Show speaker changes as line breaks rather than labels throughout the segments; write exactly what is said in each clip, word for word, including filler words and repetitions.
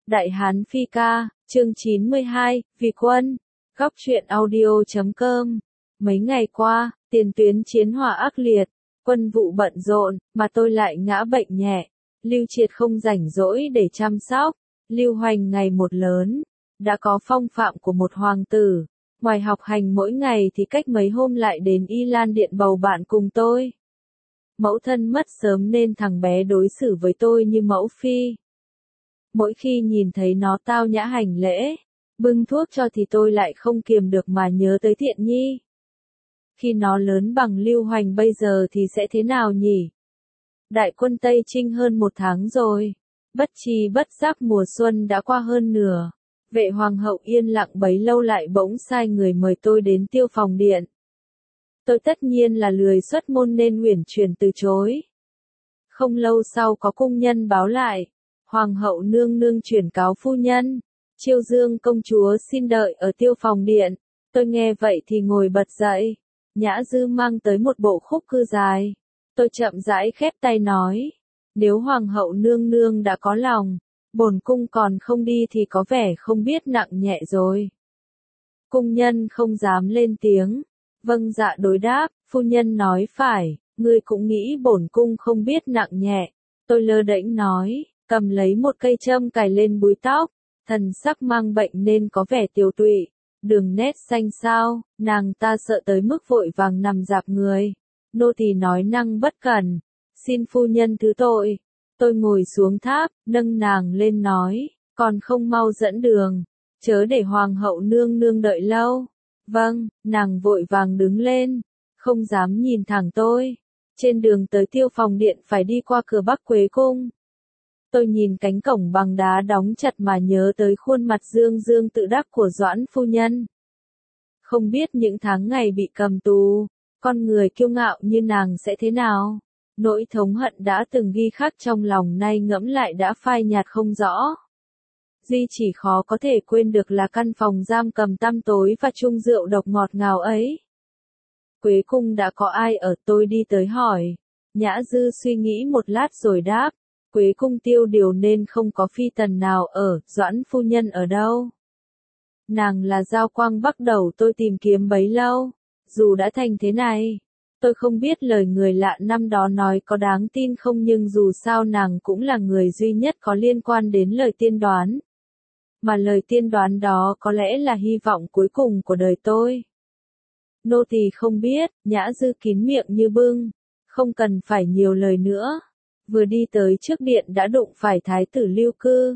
Đại Hán Phi Ca, chương chín mươi hai, Vì Quân, góc truyện audio chấm com. Mấy ngày qua, tiền tuyến chiến hỏa ác liệt, quân vụ bận rộn, mà tôi lại ngã bệnh nhẹ. Lưu Triệt không rảnh rỗi để chăm sóc. Lưu Hoành ngày một lớn, đã có phong phạm của một hoàng tử. Ngoài học hành mỗi ngày thì cách mấy hôm lại đến Y Lan Điện bầu bạn cùng tôi. Mẫu thân mất sớm nên thằng bé đối xử với tôi như mẫu phi. Mỗi khi nhìn thấy nó tao nhã hành lễ, bưng thuốc cho thì tôi lại không kiềm được mà nhớ tới Thiện Nhi. Khi nó lớn bằng Lưu Hoành bây giờ thì sẽ thế nào nhỉ? Đại quân Tây Trinh hơn một tháng rồi. Bất tri bất giác mùa xuân đã qua hơn nửa. Vệ hoàng hậu yên lặng bấy lâu lại bỗng sai người mời tôi đến Tiêu Phòng Điện. Tôi tất nhiên là lười xuất môn nên uyển chuyển từ chối. Không lâu sau có cung nhân báo lại. Hoàng hậu nương nương chuyển cáo phu nhân. Chiêu Dương công chúa xin đợi ở Tiêu Phòng Điện. Tôi nghe vậy thì ngồi bật dậy. Nhã Dư mang tới một bộ khúc cư dài. Tôi chậm rãi khép tay nói. Nếu hoàng hậu nương nương đã có lòng, bổn cung còn không đi thì có vẻ không biết nặng nhẹ rồi. Cung nhân không dám lên tiếng. Vâng dạ đối đáp, phu nhân nói phải, ngươi cũng nghĩ bổn cung không biết nặng nhẹ. Tôi lơ đễnh nói, cầm lấy một cây châm cài lên búi tóc, thần sắc mang bệnh nên có vẻ tiều tụy, đường nét xanh xao, nàng ta sợ tới mức vội vàng nằm rạp người. Nô tỳ nói năng bất cẩn, xin phu nhân thứ tội. Tôi ngồi xuống tháp, nâng nàng lên nói, còn không mau dẫn đường, chớ để hoàng hậu nương nương đợi lâu. Vâng, nàng vội vàng đứng lên, không dám nhìn thẳng tôi. Trên đường tới Tiêu Phòng Điện phải đi qua cửa Bắc Quế Cung. Tôi nhìn cánh cổng bằng đá đóng chặt mà nhớ tới khuôn mặt dương dương tự đắc của Doãn phu nhân. Không biết những tháng ngày bị cầm tù, con người kiêu ngạo như nàng sẽ thế nào? Nỗi thống hận đã từng ghi khắc trong lòng nay ngẫm lại đã phai nhạt không rõ. Duy chỉ khó có thể quên được là căn phòng giam cầm tăm tối và chung rượu độc ngọt ngào ấy. Quế Cung đã có ai ở? Tôi đi tới hỏi. Nhã Dư suy nghĩ một lát rồi đáp. Quế Cung tiêu điều nên không có phi tần nào ở. Doãn phu nhân ở đâu? Nàng là Giao Quang Bắc Đầu tôi tìm kiếm bấy lâu. Dù đã thành thế này, tôi không biết lời người lạ năm đó nói có đáng tin không, nhưng dù sao nàng cũng là người duy nhất có liên quan đến lời tiên đoán. Mà lời tiên đoán đó có lẽ là hy vọng cuối cùng của đời tôi. Nô tỳ không biết. Nhã Dư kín miệng như bưng, không cần phải nhiều lời nữa. Vừa đi tới trước điện đã đụng phải thái tử Lưu Cư.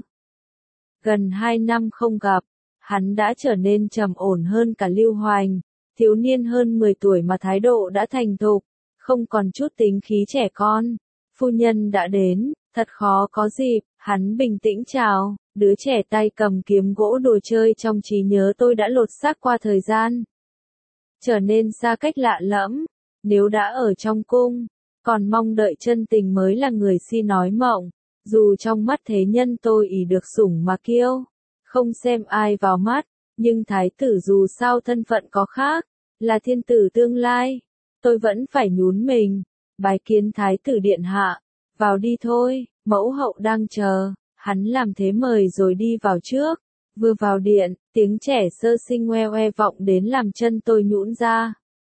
Gần hai năm không gặp, hắn đã trở nên trầm ổn hơn cả Lưu Hoành. Thiếu niên hơn mười tuổi mà thái độ đã thành thục, không còn chút tính khí trẻ con. Phu nhân đã đến, thật khó có dịp. Hắn bình tĩnh chào. Đứa trẻ tay cầm kiếm gỗ đồ chơi trong trí nhớ tôi đã lột xác qua thời gian, trở nên xa cách lạ lẫm. Nếu đã ở trong cung, còn mong đợi chân tình mới là người si nói mộng. Dù trong mắt thế nhân tôi ỷ được sủng mà kiêu, không xem ai vào mắt, nhưng thái tử dù sao thân phận có khác, là thiên tử tương lai. Tôi vẫn phải nhún mình, bái kiến thái tử điện hạ. Vào đi thôi, mẫu hậu đang chờ. Hắn làm thế mời rồi đi vào trước. Vừa vào điện, tiếng trẻ sơ sinh ngoe ngoe vọng đến làm chân tôi nhũn ra.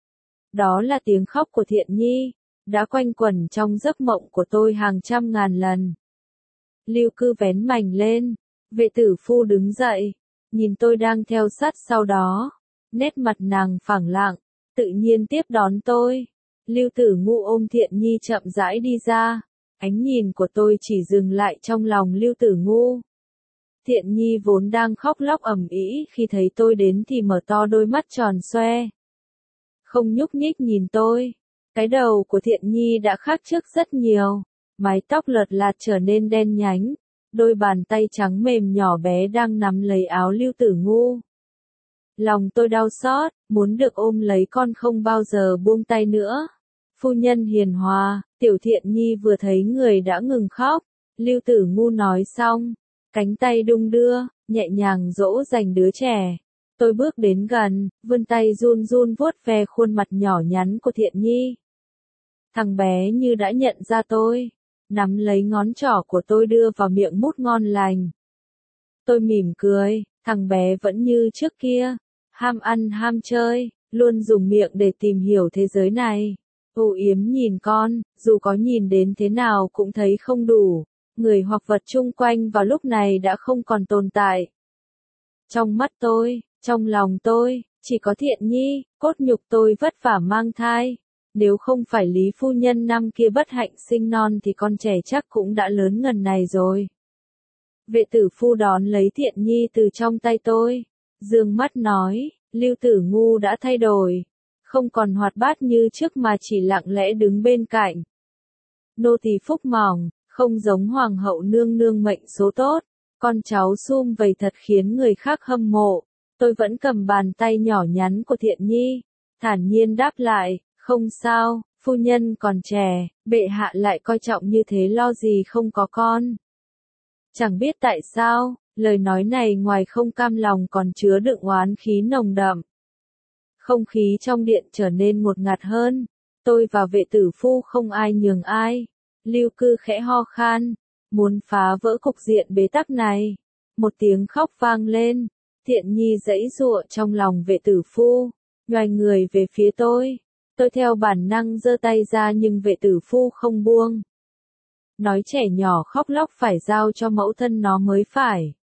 Đó là tiếng khóc của Thiện Nhi, đã quanh quẩn trong giấc mộng của tôi hàng trăm ngàn lần. Lưu Cư vén mành lên, vệ tử phu đứng dậy, nhìn tôi đang theo sát sau đó. Nét mặt nàng phẳng lặng, tự nhiên tiếp đón tôi. Lưu Tử Ngu ôm Thiện Nhi chậm rãi đi ra. Ánh nhìn của tôi chỉ dừng lại trong lòng Lưu Tử Ngu. Thiện Nhi vốn đang khóc lóc ầm ĩ khi thấy tôi đến thì mở to đôi mắt tròn xoe. Không nhúc nhích nhìn tôi. Cái đầu của Thiện Nhi đã khác trước rất nhiều. Mái tóc lợt lạt trở nên đen nhánh. Đôi bàn tay trắng mềm nhỏ bé đang nắm lấy áo Lưu Tử Ngu. Lòng tôi đau xót, muốn được ôm lấy con không bao giờ buông tay nữa. Phu nhân hiền hòa. Tiểu Thiện Nhi vừa thấy người đã ngừng khóc. Lưu Tử Ngu nói xong, cánh tay đung đưa, nhẹ nhàng dỗ dành đứa trẻ. Tôi bước đến gần, vươn tay run run vuốt ve khuôn mặt nhỏ nhắn của Thiện Nhi. Thằng bé như đã nhận ra tôi, nắm lấy ngón trỏ của tôi đưa vào miệng mút ngon lành. Tôi mỉm cười, thằng bé vẫn như trước kia, ham ăn ham chơi, luôn dùng miệng để tìm hiểu thế giới này. Âu Yếm nhìn con, dù có nhìn đến thế nào cũng thấy không đủ, người hoặc vật chung quanh vào lúc này đã không còn tồn tại. Trong mắt tôi, trong lòng tôi, chỉ có Thiện Nhi, cốt nhục tôi vất vả mang thai. Nếu không phải Lý phu nhân năm kia bất hạnh sinh non thì con trẻ chắc cũng đã lớn ngần này rồi. Vệ tử phu đón lấy Thiện Nhi từ trong tay tôi, dương mắt nói, Lưu Tử Ngu đã thay đổi, không còn hoạt bát như trước mà chỉ lặng lẽ đứng bên cạnh. Nô tỳ phúc mỏng, không giống hoàng hậu nương nương mệnh số tốt, con cháu sum vầy thật khiến người khác hâm mộ. Tôi vẫn cầm bàn tay nhỏ nhắn của Thiện Nhi, thản nhiên đáp lại, không sao, phu nhân còn trẻ, bệ hạ lại coi trọng như thế lo gì không có con. Chẳng biết tại sao, lời nói này ngoài không cam lòng còn chứa đựng oán khí nồng đậm. Không khí trong điện trở nên ngột ngạt hơn, tôi và vệ tử phu không ai nhường ai. Lưu Cư khẽ ho khan, muốn phá vỡ cục diện bế tắc này. Một tiếng khóc vang lên, Thiện Nhi giãy giụa trong lòng vệ tử phu, nhoài người về phía tôi. Tôi theo bản năng giơ tay ra nhưng vệ tử phu không buông. Nói trẻ nhỏ khóc lóc phải giao cho mẫu thân nó mới phải.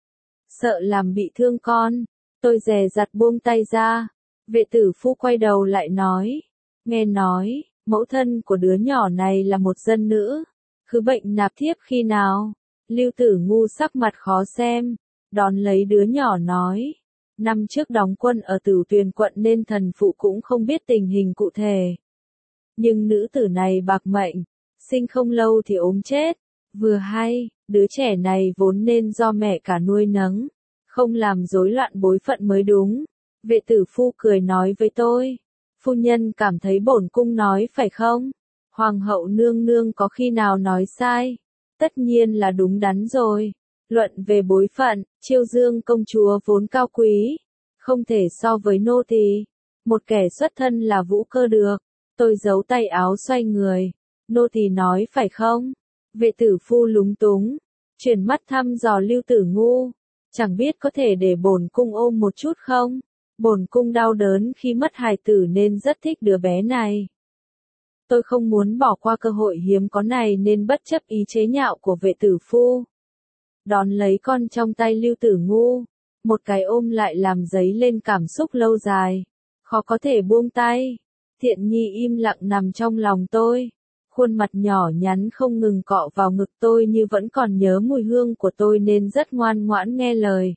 Sợ làm bị thương con, tôi dè dặt buông tay ra. Vệ tử phu quay đầu lại nói, nghe nói, mẫu thân của đứa nhỏ này là một dân nữ, khứ bệnh nạp thiếp khi nào? Lưu Tử Ngu sắc mặt khó xem, đón lấy đứa nhỏ nói, năm trước đóng quân ở Tử Tuyền quận nên thần phụ cũng không biết tình hình cụ thể. Nhưng nữ tử này bạc mệnh, sinh không lâu thì ốm chết, vừa hay, đứa trẻ này vốn nên do mẹ cả nuôi nấng, không làm rối loạn bối phận mới đúng. Vệ tử phu cười nói với tôi, phu nhân cảm thấy bổn cung nói phải không? Hoàng hậu nương nương có khi nào nói sai? Tất nhiên là đúng đắn rồi. Luận về bối phận, Chiêu Dương công chúa vốn cao quý, không thể so với nô tỳ. Một kẻ xuất thân là Vũ Cơ được. Tôi giấu tay áo xoay người. Nô tỳ nói phải không? Vệ tử phu lúng túng, chuyển mắt thăm dò Lưu Tử Ngu. Chẳng biết có thể để bổn cung ôm một chút không? Bổn cung đau đớn khi mất hài tử nên rất thích đứa bé này. Tôi không muốn bỏ qua cơ hội hiếm có này nên bất chấp ý chế nhạo của vệ tử phu. Đón lấy con trong tay Lưu Tử Ngu, một cái ôm lại làm dấy lên cảm xúc lâu dài, khó có thể buông tay. Thiện Nhi im lặng nằm trong lòng tôi, khuôn mặt nhỏ nhắn không ngừng cọ vào ngực tôi như vẫn còn nhớ mùi hương của tôi nên rất ngoan ngoãn nghe lời.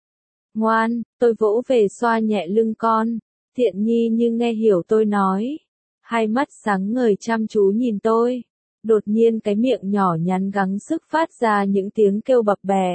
Ngoan, tôi vỗ về xoa nhẹ lưng con. Thiện Nhi như nghe hiểu tôi nói, hai mắt sáng ngời chăm chú nhìn tôi. Đột nhiên cái miệng nhỏ nhắn gắng sức phát ra những tiếng kêu bập bẹ.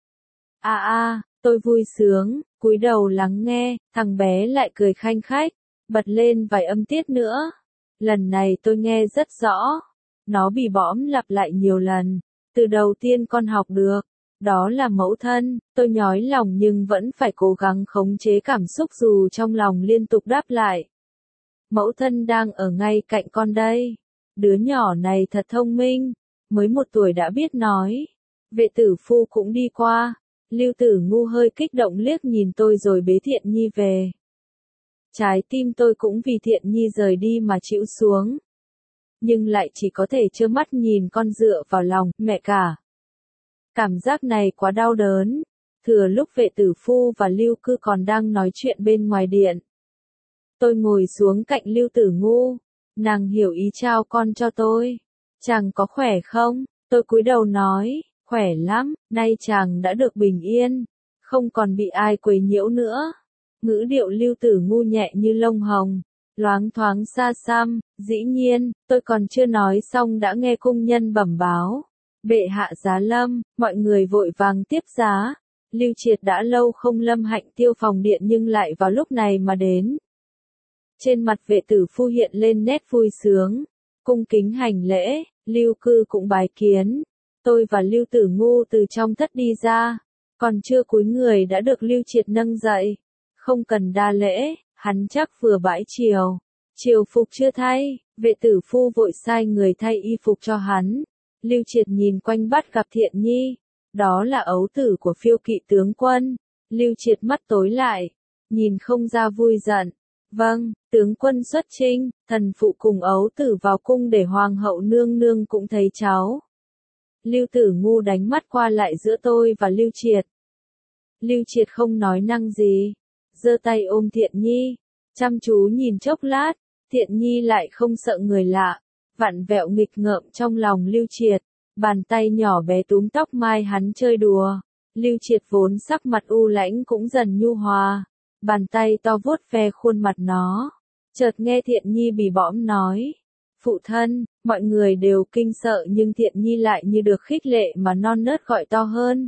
A a, tôi vui sướng, cúi đầu lắng nghe, thằng bé lại cười khanh khách, bật lên vài âm tiết nữa. Lần này tôi nghe rất rõ, nó bị bõm lặp lại nhiều lần, từ đầu tiên con học được. Đó là mẫu thân, tôi nhói lòng nhưng vẫn phải cố gắng khống chế cảm xúc dù trong lòng liên tục đáp lại. Mẫu thân đang ở ngay cạnh con đây. Đứa nhỏ này thật thông minh, mới một tuổi đã biết nói. Vệ tử phu cũng đi qua. Lưu Tử Ngu hơi kích động liếc nhìn tôi rồi bế Thiện Nhi về. Trái tim tôi cũng vì Thiện Nhi rời đi mà chịu xuống. Nhưng lại chỉ có thể trơ mắt nhìn con dựa vào lòng mẹ cả. Cảm giác này quá đau đớn. Thừa lúc vệ tử phu và Lưu Cư còn đang nói chuyện bên ngoài điện. Tôi ngồi xuống cạnh Lưu Tử Ngu. Nàng hiểu ý trao con cho tôi. Chàng có khỏe không? Tôi cúi đầu nói, khỏe lắm, nay chàng đã được bình yên. Không còn bị ai quấy nhiễu nữa. Ngữ điệu Lưu Tử Ngu nhẹ như lông hồng. Loáng thoáng xa xăm, dĩ nhiên, tôi còn chưa nói xong đã nghe cung nhân bẩm báo. Bệ hạ giá lâm, mọi người vội vàng tiếp giá. Lưu Triệt đã lâu không lâm hạnh tiêu phòng điện nhưng lại vào lúc này mà đến. Trên mặt vệ tử phu hiện lên nét vui sướng, cung kính hành lễ, Lưu Cư cũng bái kiến. Tôi và Lưu Tử Ngu từ trong thất đi ra, còn chưa cúi người đã được Lưu Triệt nâng dậy. Không cần đa lễ, hắn chắc vừa bãi triều. Triều phục chưa thay, vệ tử phu vội sai người thay y phục cho hắn. Lưu Triệt nhìn quanh bắt gặp Thiện Nhi, Đó là ấu tử của Phiêu Kỵ tướng quân. Lưu Triệt mắt tối lại, nhìn không ra vui giận. Vâng, tướng quân xuất chinh, thần phụ cùng ấu tử vào cung để hoàng hậu nương nương cũng thấy cháu. Lưu Tử Ngu đánh mắt qua lại giữa tôi và Lưu Triệt. Lưu Triệt không nói năng gì, giơ tay ôm Thiện Nhi, chăm chú nhìn chốc lát. Thiện Nhi lại không sợ người lạ, vặn vẹo nghịch ngợm trong lòng Lưu Triệt, bàn tay nhỏ bé túm tóc mai hắn chơi đùa. Lưu Triệt vốn sắc mặt u lãnh cũng dần nhu hòa, bàn tay to vuốt ve khuôn mặt nó. Chợt nghe Thiện Nhi bì bõm nói, phụ thân, mọi người đều kinh sợ nhưng Thiện Nhi lại như được khích lệ mà non nớt gọi to hơn.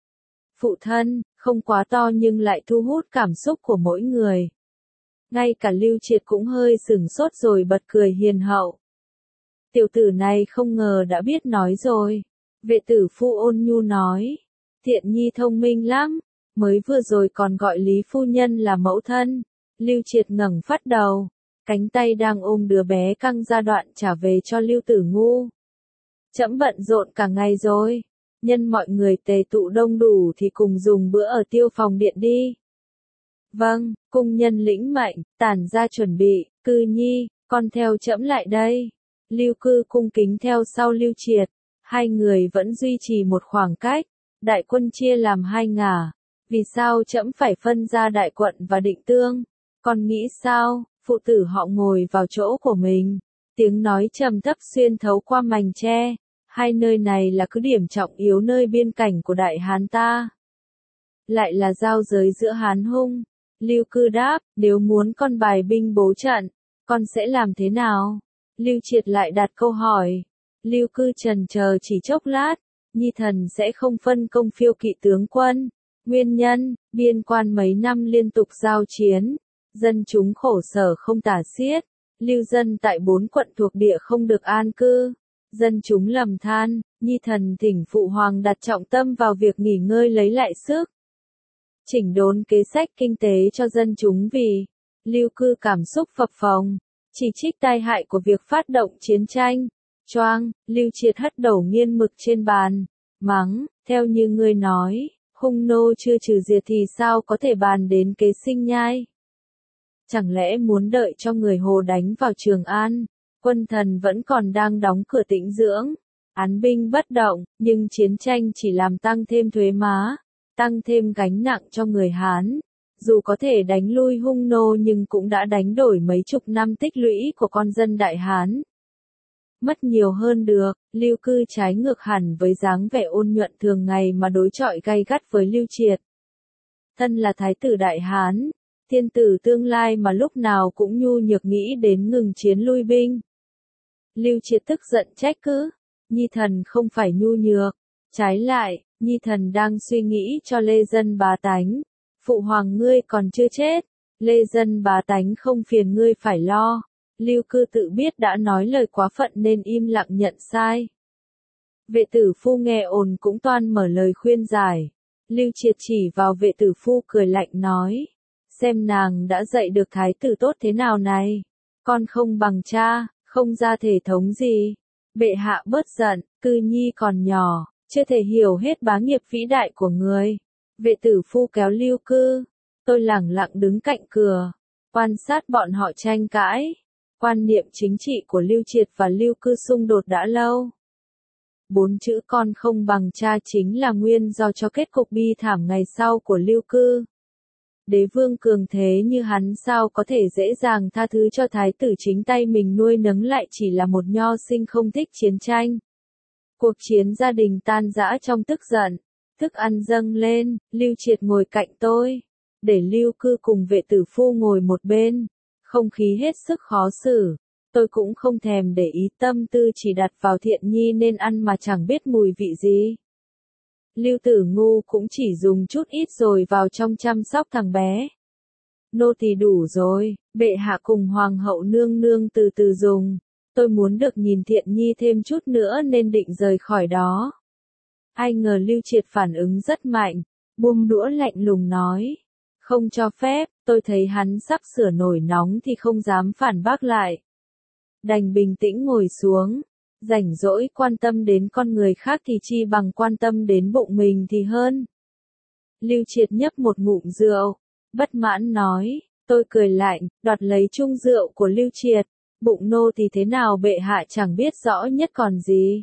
Phụ thân, không quá to nhưng lại thu hút cảm xúc của mỗi người. Ngay cả Lưu Triệt cũng hơi sửng sốt rồi bật cười hiền hậu. Tiểu tử này không ngờ đã biết nói rồi. Vệ tử phu ôn nhu nói, Thiện Nhi thông minh lắm, mới vừa rồi còn gọi Lý phu nhân là mẫu thân. Lưu Triệt ngẩng phát đầu, cánh tay đang ôm đứa bé căng ra đoạn trả về cho Lưu Tử Ngu. Trẫm bận rộn cả ngày rồi, nhân mọi người tề tụ đông đủ thì cùng dùng bữa ở Tiêu Phòng Điện đi. Vâng, cung nhân lĩnh mệnh, tản ra chuẩn bị. Cư Nhi, con theo trẫm lại đây. Lưu Cư cung kính theo sau Lưu Triệt, hai người vẫn duy trì một khoảng cách. Đại quân chia làm hai ngả, vì sao trẫm phải phân ra Đại Quận và Định Tương? Con nghĩ sao? Phụ tử họ ngồi vào chỗ của mình, tiếng nói trầm thấp xuyên thấu qua mành tre. Hai nơi này là cứ điểm trọng yếu nơi biên cảnh của Đại Hán ta, lại là giao giới giữa Hán Hung. Lưu Cư đáp, nếu muốn con bài binh bố trận, con sẽ làm thế nào? Lưu Triệt lại đặt câu hỏi. Lưu Cư chần chờ chỉ chốc lát, Nhi thần sẽ không phân công Phiêu Kỵ tướng quân. Nguyên nhân, biên quan mấy năm liên tục giao chiến, dân chúng khổ sở không tả xiết, lưu dân tại bốn quận thuộc địa không được an cư. Dân chúng lầm than, Nhi thần thỉnh phụ hoàng đặt trọng tâm vào việc nghỉ ngơi lấy lại sức, chỉnh đốn kế sách kinh tế cho dân chúng. Vì Lưu Cư cảm xúc phập phồng, chỉ trích tai hại của việc phát động chiến tranh. Choang, Lưu Triệt hất đầu nghiên mực trên bàn, mắng, theo như ngươi nói, Hung nô chưa trừ diệt thì sao có thể bàn đến kế sinh nhai? Chẳng lẽ muốn đợi cho người Hồ đánh vào Trường An, quân thần vẫn còn đang đóng cửa tĩnh dưỡng, án binh bất động, nhưng chiến tranh chỉ làm tăng thêm thuế má, tăng thêm gánh nặng cho người Hán. Dù có thể đánh lui Hung nô nhưng cũng đã đánh đổi mấy chục năm tích lũy của con dân Đại Hán. Mất nhiều hơn được. Lưu Cư trái ngược hẳn với dáng vẻ ôn nhuận thường ngày mà đối chọi gay gắt với Lưu Triệt. Thân là thái tử Đại Hán, thiên tử tương lai mà lúc nào cũng nhu nhược nghĩ đến ngừng chiến lui binh. Lưu Triệt tức giận trách cứ, Nhi thần không phải nhu nhược, trái lại, Nhi thần đang suy nghĩ cho lê dân bá tánh. Phụ hoàng ngươi còn chưa chết, lê dân bá tánh không phiền ngươi phải lo. Lưu Cư tự biết đã nói lời quá phận nên im lặng nhận sai. Vệ tử phu nghe ồn cũng toan mở lời khuyên giải. Lưu Triệt chỉ vào vệ tử phu cười lạnh nói, xem nàng đã dạy được thái tử tốt thế nào này. Con không bằng cha, không ra thể thống gì. Bệ hạ bớt giận, Cư Nhi còn nhỏ, chưa thể hiểu hết bá nghiệp vĩ đại của người. Vệ tử phu kéo Lưu Cư, tôi lẳng lặng đứng cạnh cửa, quan sát bọn họ tranh cãi. Quan niệm chính trị của Lưu Triệt và Lưu Cư xung đột đã lâu. Bốn chữ con không bằng cha chính là nguyên do cho kết cục bi thảm ngày sau của Lưu Cư. Đế vương cường thế như hắn sao có thể dễ dàng tha thứ cho thái tử chính tay mình nuôi nấng lại chỉ là một nho sinh không thích chiến tranh. Cuộc chiến gia đình tan rã trong tức giận, thức ăn dâng lên, Lưu Triệt ngồi cạnh tôi, để Lưu Cư cùng vệ tử phu ngồi một bên. Không khí hết sức khó xử, tôi cũng không thèm để ý, tâm tư chỉ đặt vào Thiện Nhi nên ăn mà chẳng biết mùi vị gì. Lưu Tử Ngu cũng chỉ dùng chút ít rồi vào trong chăm sóc thằng bé. Nô tỳ đủ rồi, bệ hạ cùng hoàng hậu nương nương từ từ dùng, tôi muốn được nhìn Thiện Nhi thêm chút nữa nên định rời khỏi đó. Ai ngờ Lưu Triệt phản ứng rất mạnh, buông đũa lạnh lùng nói, không cho phép. Tôi thấy hắn sắp sửa nổi nóng thì không dám phản bác lại. Đành bình tĩnh ngồi xuống, rảnh rỗi quan tâm đến con người khác thì chi bằng quan tâm đến bụng mình thì hơn. Lưu Triệt nhấp một ngụm rượu, bất mãn nói, tôi cười lạnh, đoạt lấy chung rượu của Lưu Triệt, bụng nô thì thế nào bệ hạ chẳng biết rõ nhất còn gì.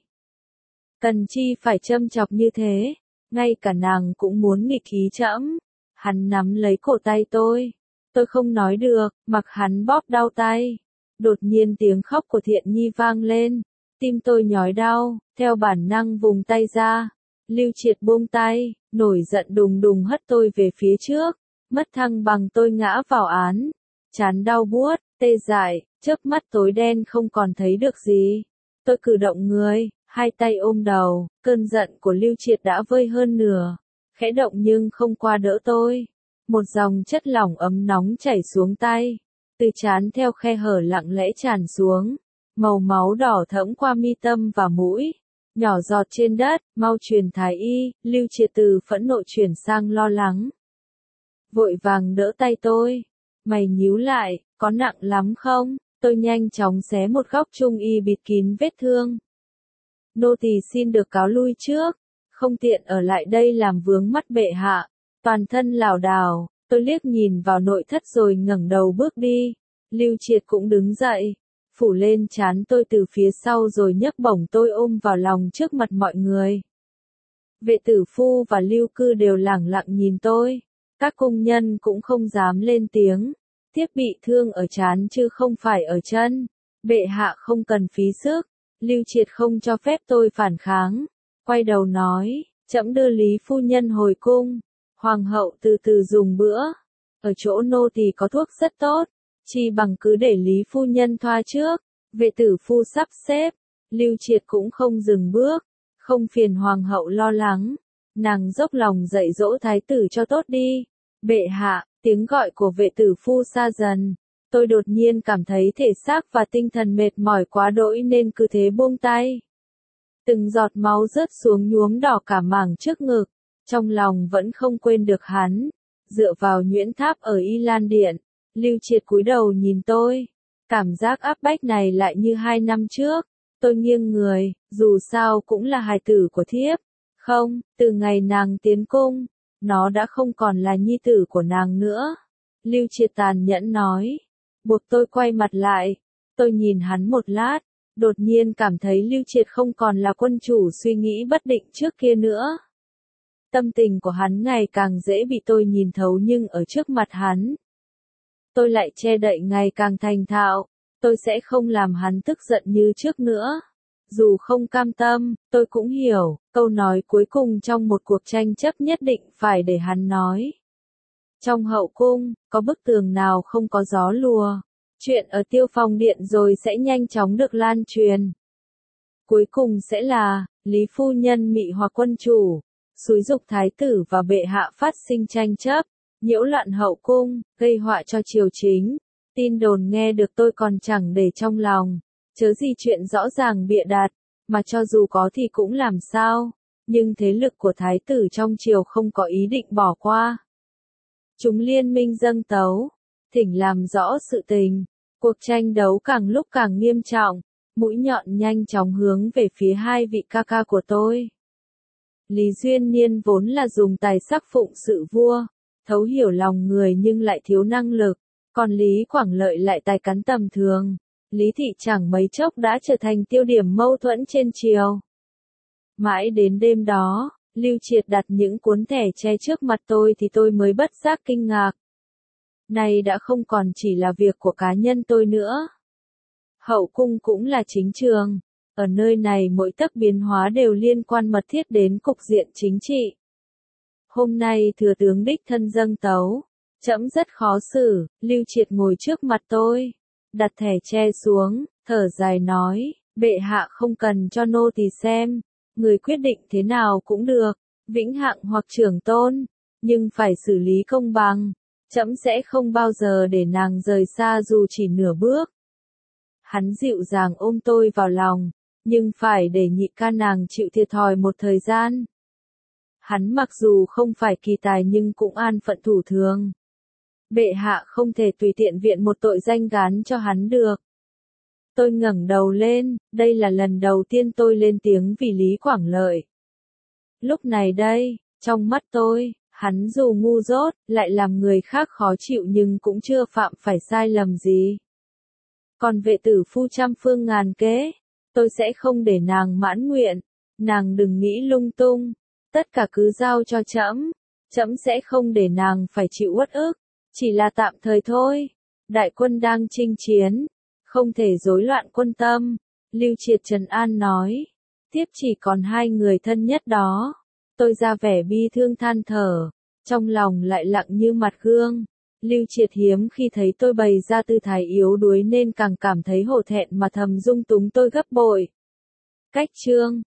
Cần chi phải châm chọc như thế, ngay cả nàng cũng muốn nghịch khí trẫm. Hắn nắm lấy cổ tay tôi, tôi không nói được, mặc hắn bóp đau tay. Đột nhiên tiếng khóc của Thiện Nhi vang lên, tim tôi nhói đau, theo bản năng vùng tay ra. Lưu Triệt buông tay, nổi giận đùng đùng hất tôi về phía trước, mất thăng bằng tôi ngã vào án, trán đau buốt, tê dại, chớp mắt tối đen không còn thấy được gì. Tôi cử động người, hai tay ôm đầu, cơn giận của Lưu Triệt đã vơi hơn nửa, khẽ động nhưng không qua đỡ tôi. Một dòng chất lỏng ấm nóng chảy xuống tay, từ trán theo khe hở lặng lẽ tràn xuống, màu máu đỏ thẫm qua mi tâm và mũi, nhỏ giọt trên đất, mau truyền thái y. Lưu Triệt từ phẫn nộ chuyển sang lo lắng. Vội vàng đỡ tay tôi, mày nhíu lại, có nặng lắm không? Tôi nhanh chóng xé một góc trung y bịt kín vết thương. Nô tỳ xin được cáo lui trước, không tiện ở lại đây làm vướng mắt bệ hạ. Toàn thân lảo đảo, tôi liếc nhìn vào nội thất rồi ngẩng đầu bước đi. Lưu Triệt cũng đứng dậy, phủ lên trán tôi từ phía sau rồi nhấc bổng tôi ôm vào lòng trước mặt mọi người. Vệ tử phu và Lưu Cư đều lẳng lặng nhìn tôi, các cung nhân cũng không dám lên tiếng. Tiếp bị thương ở trán chứ không phải ở chân, bệ hạ không cần phí sức. Lưu Triệt không cho phép tôi phản kháng, quay đầu nói, trẫm đưa Lý phu nhân hồi cung, hoàng hậu từ từ dùng bữa, ở chỗ nô tỳ có thuốc rất tốt, chi bằng cứ để Lý phu nhân thoa trước. Vệ tử phu sắp xếp, Lưu Triệt cũng không dừng bước, không phiền hoàng hậu lo lắng, nàng dốc lòng dạy dỗ thái tử cho tốt đi. Bệ hạ, tiếng gọi của vệ tử phu xa dần. Tôi đột nhiên cảm thấy thể xác và tinh thần mệt mỏi quá đỗi nên cứ thế buông tay. Từng giọt máu rớt xuống nhuốm đỏ cả mảng trước ngực, trong lòng vẫn không quên được hắn. Dựa vào nhuyễn tháp ở Y Lan Điện, Lưu Triệt cúi đầu nhìn tôi. Cảm giác áp bách này lại như hai năm trước. Tôi nghiêng người, dù sao cũng là hài tử của thiếp. Không, từ ngày nàng tiến cung, nó đã không còn là nhi tử của nàng nữa. Lưu Triệt tàn nhẫn nói. Buộc tôi quay mặt lại. Tôi nhìn hắn một lát, đột nhiên cảm thấy Lưu Triệt không còn là quân chủ suy nghĩ bất định trước kia nữa. Tâm tình của hắn ngày càng dễ bị tôi nhìn thấu nhưng ở trước mặt hắn, tôi lại che đậy ngày càng thành thạo. Tôi sẽ không làm hắn tức giận như trước nữa. Dù không cam tâm, tôi cũng hiểu, câu nói cuối cùng trong một cuộc tranh chấp nhất định phải để hắn nói. Trong hậu cung, có bức tường nào không có gió lùa. Chuyện ở Tiêu Phong Điện rồi sẽ nhanh chóng được lan truyền. Cuối cùng sẽ là, Lý phu nhân mị hoặc quân chủ, xúi giục thái tử và bệ hạ phát sinh tranh chấp, nhiễu loạn hậu cung, gây họa cho triều chính. Tin đồn nghe được tôi còn chẳng để trong lòng, chớ gì chuyện rõ ràng bịa đặt, mà cho dù có thì cũng làm sao, nhưng thế lực của thái tử trong triều không có ý định bỏ qua. Chúng liên minh dâng tấu, thỉnh làm rõ sự tình, cuộc tranh đấu càng lúc càng nghiêm trọng, mũi nhọn nhanh chóng hướng về phía hai vị ca ca của tôi. Lý Duyên Niên vốn là dùng tài sắc phụng sự vua, thấu hiểu lòng người nhưng lại thiếu năng lực, còn Lý Quảng Lợi lại tài cán tầm thường. Lý Thị chẳng mấy chốc đã trở thành tiêu điểm mâu thuẫn trên triều. Mãi đến đêm đó, Lưu Triệt đặt những cuốn thẻ tre trước mặt tôi thì tôi mới bất giác kinh ngạc. Này đã không còn chỉ là việc của cá nhân tôi nữa. Hậu cung cũng là chính trường. Ở nơi này mỗi tấc biến hóa đều liên quan mật thiết đến cục diện chính trị. Hôm nay thừa tướng đích thân dâng tấu. Trẫm rất khó xử. Lưu Triệt ngồi trước mặt tôi, đặt thẻ tre xuống, thở dài nói, bệ hạ không cần cho nô tỳ xem, người quyết định thế nào cũng được, vĩnh hạng hoặc trưởng tôn, nhưng phải xử lý công bằng. Trẫm sẽ không bao giờ để nàng rời xa dù chỉ nửa bước. Hắn dịu dàng ôm tôi vào lòng, nhưng phải để nhị ca nàng chịu thiệt thòi một thời gian. Hắn mặc dù không phải kỳ tài nhưng cũng an phận thủ thường. Bệ hạ không thể tùy tiện viện một tội danh gán cho hắn được. Tôi ngẩng đầu lên, đây là lần đầu tiên tôi lên tiếng vì Lý Quảng Lợi. Lúc này đây, trong mắt tôi, hắn dù ngu dốt, lại làm người khác khó chịu nhưng cũng chưa phạm phải sai lầm gì. Còn vệ tử phu trăm phương ngàn kế, tôi sẽ không để nàng mãn nguyện, nàng đừng nghĩ lung tung, tất cả cứ giao cho trẫm, trẫm sẽ không để nàng phải chịu uất ức, chỉ là tạm thời thôi. Đại quân đang chinh chiến, không thể rối loạn quân tâm, Lưu Triệt trấn an nói. Tiếp chỉ còn hai người thân nhất đó. Tôi ra vẻ bi thương than thở, trong lòng lại lặng như mặt gương. Lưu Triệt hiếm khi thấy tôi bày ra tư thái yếu đuối nên càng cảm thấy hổ thẹn mà thầm dung túng tôi gấp bội. Cách chương